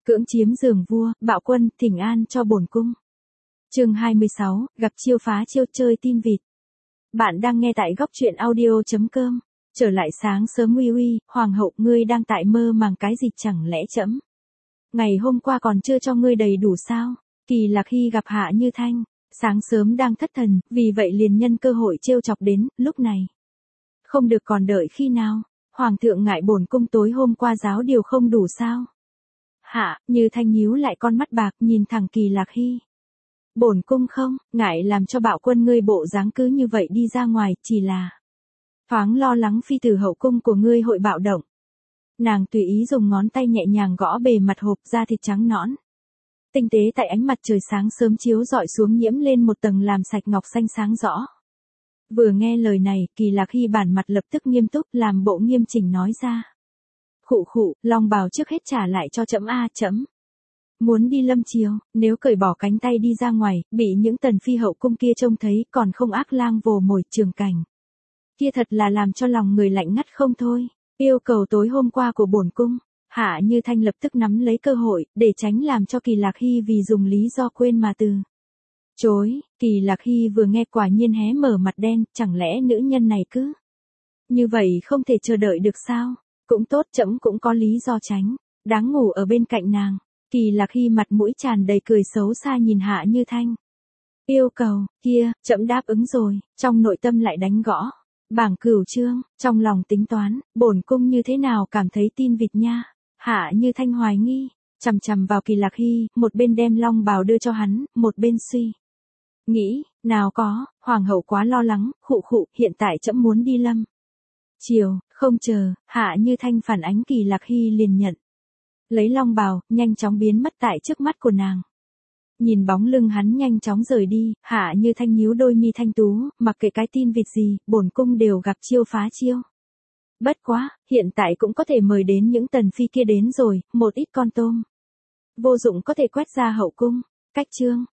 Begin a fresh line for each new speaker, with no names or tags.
Cưỡng chiếm giường vua, bạo quân, thỉnh an cho bổn cung. Chương 26, gặp chiêu phá chiêu chơi tin vịt. Bạn đang nghe tại góc truyện audio.com. Trở lại sáng sớm uy uy, hoàng hậu, ngươi đang tại mơ màng cái gì chẳng lẽ trẫm ngày hôm qua còn chưa cho ngươi đầy đủ sao? Kỳ Lạc Hy gặp Hạ Như Thanh, sáng sớm đang thất thần, vì vậy liền nhân cơ hội trêu chọc đến, lúc này. Không được còn đợi khi nào, hoàng thượng ngại bổn cung tối hôm qua giáo điều không đủ sao? Hạ Như Thanh nhíu lại con mắt bạc nhìn thẳng Kỳ Lạc Hy. Bổn cung không, ngại làm cho bạo quân ngươi bộ dáng cứ như vậy đi ra ngoài, chỉ là thoáng lo lắng phi tử hậu cung của ngươi hội bạo động. Nàng tùy ý dùng ngón tay nhẹ nhàng gõ bề mặt hộp da thịt trắng nõn. Tinh tế tại ánh mặt trời sáng sớm chiếu rọi xuống nhiễm lên một tầng làm sạch ngọc xanh sáng rõ. Vừa nghe lời này, Kỳ Lạc Hy bản mặt lập tức nghiêm túc làm bộ nghiêm chỉnh nói ra. Khụ khụ, long bào trước hết trả lại cho trẫm a, trẫm muốn đi lâm chiều, nếu cởi bỏ cánh tay đi ra ngoài, bị những tần phi hậu cung kia trông thấy còn không ác lang vồ mồi trường cảnh. Kia thật là làm cho lòng người lạnh ngắt không thôi. Yêu cầu tối hôm qua của bổn cung, Hạ Như Thanh lập tức nắm lấy cơ hội, để tránh làm cho Kỳ Lạc Hy vì dùng lý do quên mà từ chối. Kỳ Lạc Hy vừa nghe quả nhiên hé mở mặt đen, chẳng lẽ nữ nhân này cứ như vậy không thể chờ đợi được sao? Cũng tốt, trẫm cũng có lý do tránh đáng ngủ ở bên cạnh nàng. Kỳ Lạc Hy mặt mũi tràn đầy cười xấu xa nhìn Hạ Như Thanh. Yêu cầu kia, trẫm đáp ứng rồi, trong nội tâm lại đánh gõ bảng cửu chương, trong lòng tính toán, bổn cung như thế nào cảm thấy tin vịt nha. Hạ Như Thanh hoài nghi, chằm chằm vào Kỳ Lạc Hy, một bên đem long bào đưa cho hắn, một bên suy nghĩ, nào có, hoàng hậu quá lo lắng, khụ khụ, hiện tại trẫm muốn đi lâm chiều, không chờ. Hạ Như Thanh phản ánh, Kỳ Lạc Hy liền nhận lấy long bào, nhanh chóng biến mất tại trước mắt của nàng. Nhìn bóng lưng hắn nhanh chóng rời đi, Hạ Như Thanh nhíu đôi mi thanh tú, mặc kệ cái tin vịt gì, bổn cung đều gặp chiêu phá chiêu. Bất quá, hiện tại cũng có thể mời đến những tần phi kia đến rồi, một ít con tôm vô dụng có thể quét ra hậu cung. Cách chương